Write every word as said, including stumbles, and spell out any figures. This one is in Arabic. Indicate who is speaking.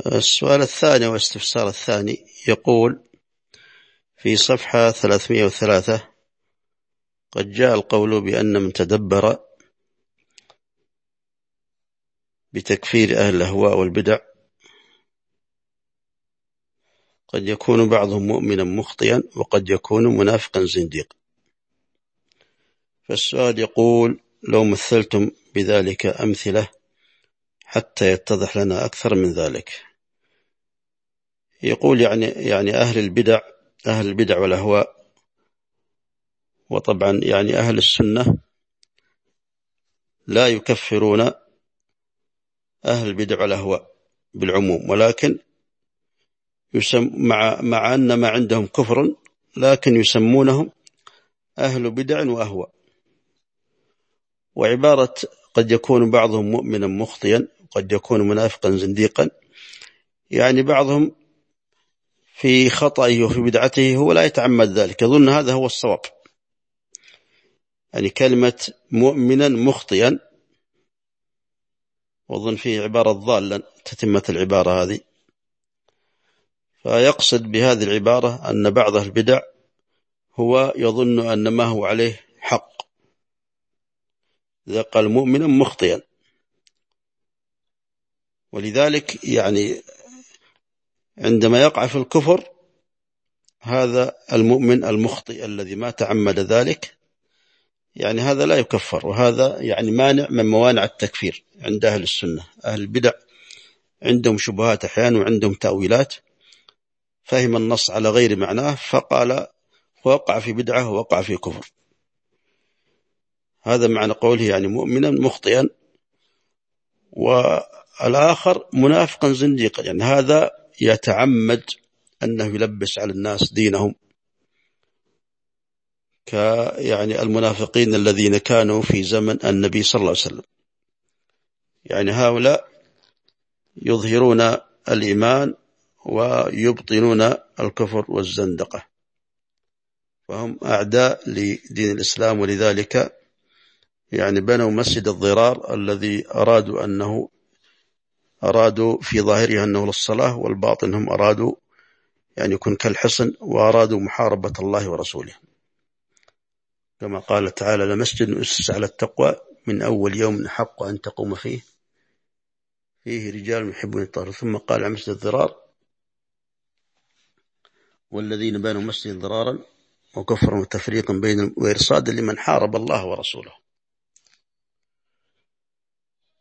Speaker 1: السؤال الثاني والاستفسار الثاني يقول في صفحة ثلاثمائة وثلاثة: قد جاء القول بأن من تدبر بتكفير أهل الأهواء والبدع قد يكون بعضهم مؤمنا مخطئا وقد يكون منافقا زنديقا. فالسؤال يقول: لو مثلتم بذلك أمثلة حتى يتضح لنا أكثر من ذلك. يقول يعني يعني أهل البدع أهل البدع والأهواء، وطبعا يعني أهل السنة لا يكفرون أهل البدع والأهواء بالعموم، ولكن يسم مع مع أن ما عندهم كفر لكن يسمونهم أهل بدع وأهواء. وعبارة قد يكون بعضهم مؤمنا مخطئا قد يكون منافقا زنديقا، يعني بعضهم في خطئه وفي بدعته هو لا يتعمد ذلك، يظن هذا هو الصواب. يعني كلمة مؤمنا مخطئا وظن فيه عبارة ضالا تتمة العبارة هذه، فيقصد بهذه العبارة أن بعض البدع هو يظن أن ما هو عليه حق، إذا قال مؤمنا مخطئا. ولذلك يعني عندما يقع في الكفر هذا المؤمن المخطئ الذي ما تعمد ذلك، يعني هذا لا يكفر، وهذا يعني مانع من موانع التكفير عند أهل السنة. أهل البدع عندهم شبهات أحيانا وعندهم تأويلات، فهم النص على غير معناه فقال وقع في بدعة ووقع في كفر. هذا معنى قوله يعني مؤمنا مخطئا. والآخر منافقا زنديقا، يعني هذا يتعمد أنه يلبس على الناس دينهم، ك يعني المنافقين الذين كانوا في زمن النبي صلى الله عليه وسلم. يعني هؤلاء يظهرون الإيمان ويبطنون الكفر والزندقة، فهم أعداء لدين الإسلام. ولذلك يعني بنوا مسجد الضرار الذي أرادوا أنه أرادوا في ظاهره أنه للصلاة، والباطن هم أرادوا يعني يكون كالحصن، وأرادوا محاربة الله ورسوله، كما قال تعالى: لمسجد أسس على التقوى من أول يوم حق أن تقوم فيه فيه رجال يحبون الطهر. ثم قال عن مسجد الضرار: والذين بنوا مسجد ضرارا وكفرا وتفريقا بين وإرصادا لمن حارب الله ورسوله.